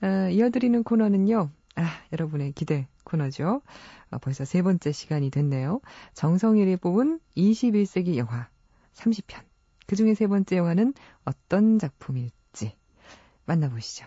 이어드리는 코너는요. 여러분의 기대 코너죠. 벌써 세 번째 시간이 됐네요. 정성일이 뽑은 21세기 영화 30편. 그중에 세 번째 영화는 어떤 작품일지 만나보시죠.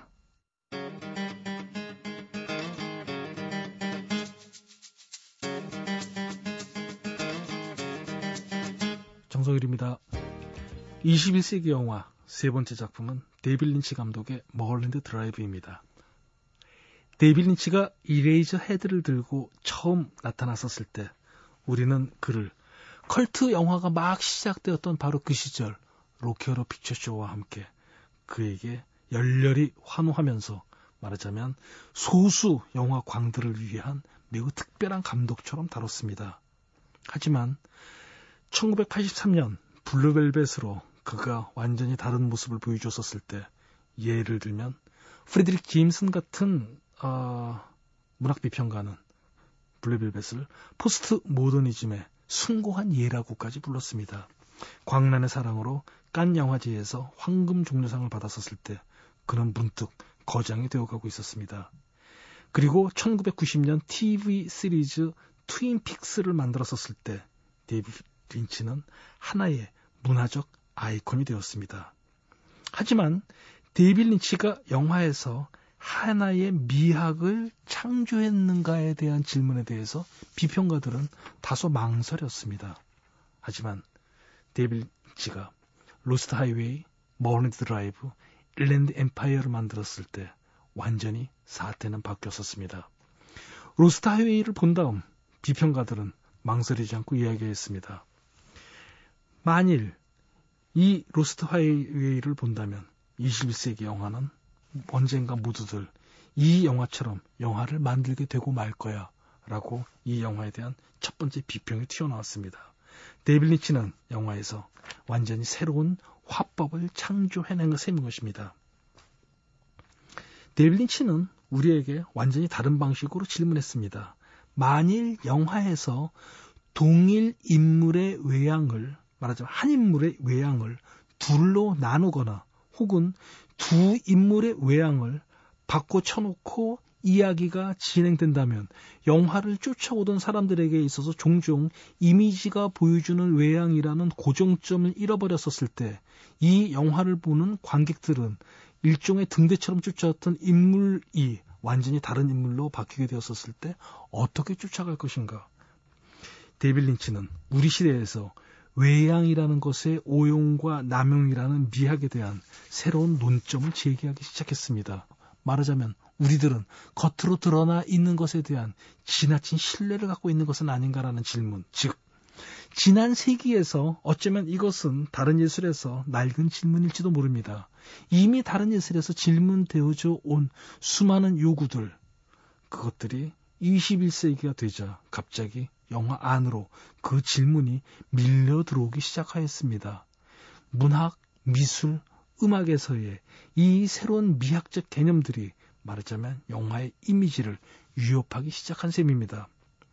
정성일입니다. 21세기 영화 세 번째 작품은 데이빗 린치 감독의 멀랜드 드라이브입니다. 데이빗 린치가 이레이저 헤드를 들고 처음 나타났었을 때 우리는 그를 컬트 영화가 막 시작되었던 바로 그 시절 로키 호러 픽처쇼와 함께 그에게 열렬히 환호하면서 말하자면 소수 영화 광들을 위한 매우 특별한 감독처럼 다뤘습니다. 하지만 1983년 블루벨벳으로 그가 완전히 다른 모습을 보여줬었을 때 예를 들면 프레드릭 제임슨 같은 문학 비평가는 블루벨벳을 포스트 모더니즘의 숭고한 예라고까지 불렀습니다. 광란의 사랑으로 칸 영화제에서 황금 종려상을 받았었을 때 그는 문득 거장이 되어가고 있었습니다. 그리고 1990년 TV 시리즈 트윈 픽스를 만들었었을 때 데이빗 린치는 하나의 문화적 아이콘이 되었습니다. 하지만 데이빗 린치가 영화에서 하나의 미학을 창조했는가에 대한 질문에 대해서 비평가들은 다소 망설였습니다. 하지만 데이빗 린치가 로스트 하이웨이, 멀랜드 드라이브, 인랜드 엠파이어를 만들었을 때 완전히 사태는 바뀌었었습니다. 로스트 하이웨이를 본 다음 비평가들은 망설이지 않고 이야기했습니다. 만일 이 로스트 하이웨이를 본다면 21세기 영화는 언젠가 모두들 이 영화처럼 영화를 만들게 되고 말 거야 라고 이 영화에 대한 첫 번째 비평이 튀어나왔습니다. 데이빗 린치는 영화에서 완전히 새로운 화법을 창조해낸 셈인 것입니다. 데이빗 린치는 우리에게 완전히 다른 방식으로 질문했습니다. 만일 영화에서 동일 인물의 외양을 말하자면 한 인물의 외양을 둘로 나누거나 혹은 두 인물의 외양을 바꿔 쳐놓고 이야기가 진행된다면 영화를 쫓아오던 사람들에게 있어서 종종 이미지가 보여주는 외양이라는 고정점을 잃어버렸었을 때 이 영화를 보는 관객들은 일종의 등대처럼 쫓아왔던 인물이 완전히 다른 인물로 바뀌게 되었었을 때 어떻게 쫓아갈 것인가? 데이빗 린치는 우리 시대에서 외양이라는 것의 오용과 남용이라는 미학에 대한 새로운 논점을 제기하기 시작했습니다. 말하자면 우리들은 겉으로 드러나 있는 것에 대한 지나친 신뢰를 갖고 있는 것은 아닌가라는 질문, 즉 지난 세기에서 어쩌면 이것은 다른 예술에서 낡은 질문일지도 모릅니다. 이미 다른 예술에서 질문되어져 온 수많은 요구들, 그것들이 21세기가 되자 갑자기 영화 안으로 그 질문이 밀려 들어오기 시작하였습니다. 문학, 미술, 음악에서의 이 새로운 미학적 개념들이 말하자면 영화의 이미지를 위협하기 시작한 셈입니다.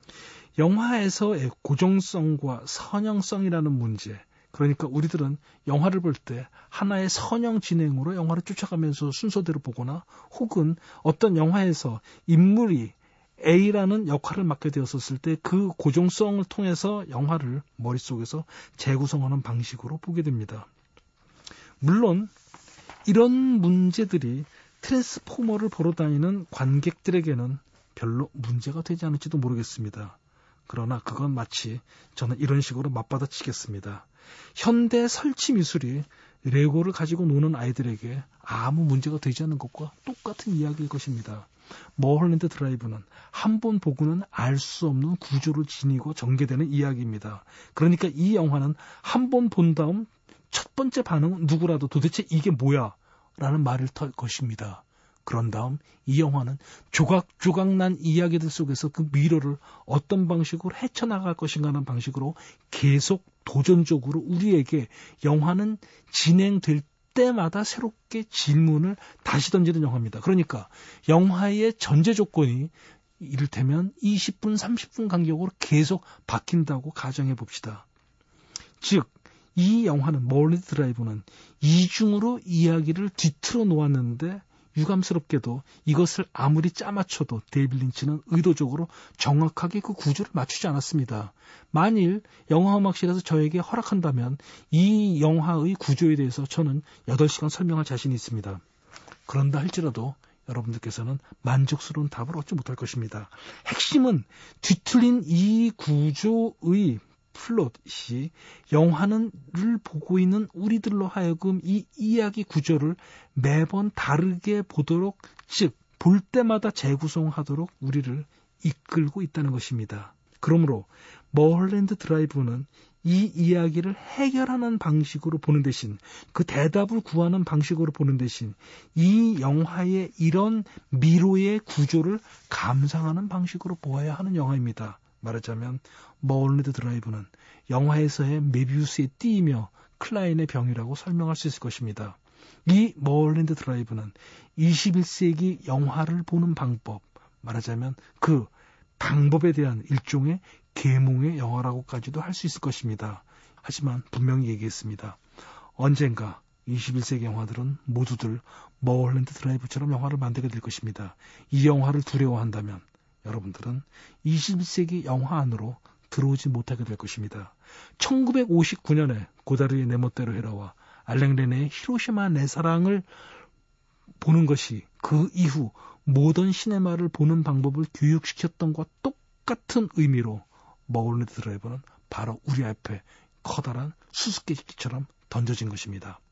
영화에서의 고정성과 선형성이라는 문제, 그러니까 우리들은 영화를 볼 때 하나의 선형 진행으로 영화를 쫓아가면서 순서대로 보거나 혹은 어떤 영화에서 인물이 A라는 역할을 맡게 되었을 때 그 고정성을 통해서 영화를 머릿속에서 재구성하는 방식으로 보게 됩니다. 물론 이런 문제들이 트랜스포머를 보러 다니는 관객들에게는 별로 문제가 되지 않을지도 모르겠습니다. 그러나 그건 마치 저는 이런 식으로 맞받아치겠습니다. 현대 설치 미술이 레고를 가지고 노는 아이들에게 아무 문제가 되지 않는 것과 똑같은 이야기일 것입니다. 멀랜드 드라이브는 한 번 보고는 알 수 없는 구조를 지니고 전개되는 이야기입니다. 그러니까 이 영화는 한 번 본 다음 첫 번째 반응은 누구라도 도대체 이게 뭐야? 라는 말을 털 것입니다. 그런 다음 이 영화는 조각조각 난 이야기들 속에서 그 미로를 어떤 방식으로 헤쳐나갈 것인가 하는 방식으로 계속 도전적으로 우리에게 영화는 진행될 때마다 새롭게 질문을 다시 던지는 영화입니다. 그러니까 영화의 전제 조건이 이를테면 20분, 30분 간격으로 계속 바뀐다고 가정해 봅시다. 즉, 이 영화는 멀랜드 드라이브는 이중으로 이야기를 뒤틀어 놓았는데 유감스럽게도 이것을 아무리 짜맞춰도 데이빗 린치는 의도적으로 정확하게 그 구조를 맞추지 않았습니다. 만일 영화음악실에서 저에게 허락한다면 이 영화의 구조에 대해서 저는 8시간 설명할 자신이 있습니다. 그런다 할지라도 여러분들께서는 만족스러운 답을 얻지 못할 것입니다. 핵심은 뒤틀린 이 구조의 플롯이 영화를 보고 있는 우리들로 하여금 이 이야기 구조를 매번 다르게 보도록, 즉 볼 때마다 재구성하도록 우리를 이끌고 있다는 것입니다. 그러므로 멀랜드 드라이브는 이 이야기를 해결하는 방식으로 보는 대신, 그 대답을 구하는 방식으로 보는 대신 이 영화의 이런 미로의 구조를 감상하는 방식으로 보아야 하는 영화입니다. 말하자면 멀랜드 드라이브는 영화에서의 메비우스의 띠이며 클라인의 병이라고 설명할 수 있을 것입니다. 이 멀랜드 드라이브는 21세기 영화를 보는 방법, 말하자면 그 방법에 대한 일종의 계몽의 영화라고까지도 할 수 있을 것입니다. 하지만 분명히 얘기했습니다. 언젠가 21세기 영화들은 모두들 멀랜드 드라이브처럼 영화를 만들게 될 것입니다. 이 영화를 두려워한다면 여러분들은 21세기 영화 안으로 들어오지 못하게 될 것입니다. 1959년에 고다르의 내 멋대로 해라와 알랭 레네의 히로시마 내 사랑을 보는 것이 그 이후 모던 시네마를 보는 방법을 교육시켰던 것과 똑같은 의미로 멀랜드 드라이브는 바로 우리 앞에 커다란 수수께끼처럼 던져진 것입니다.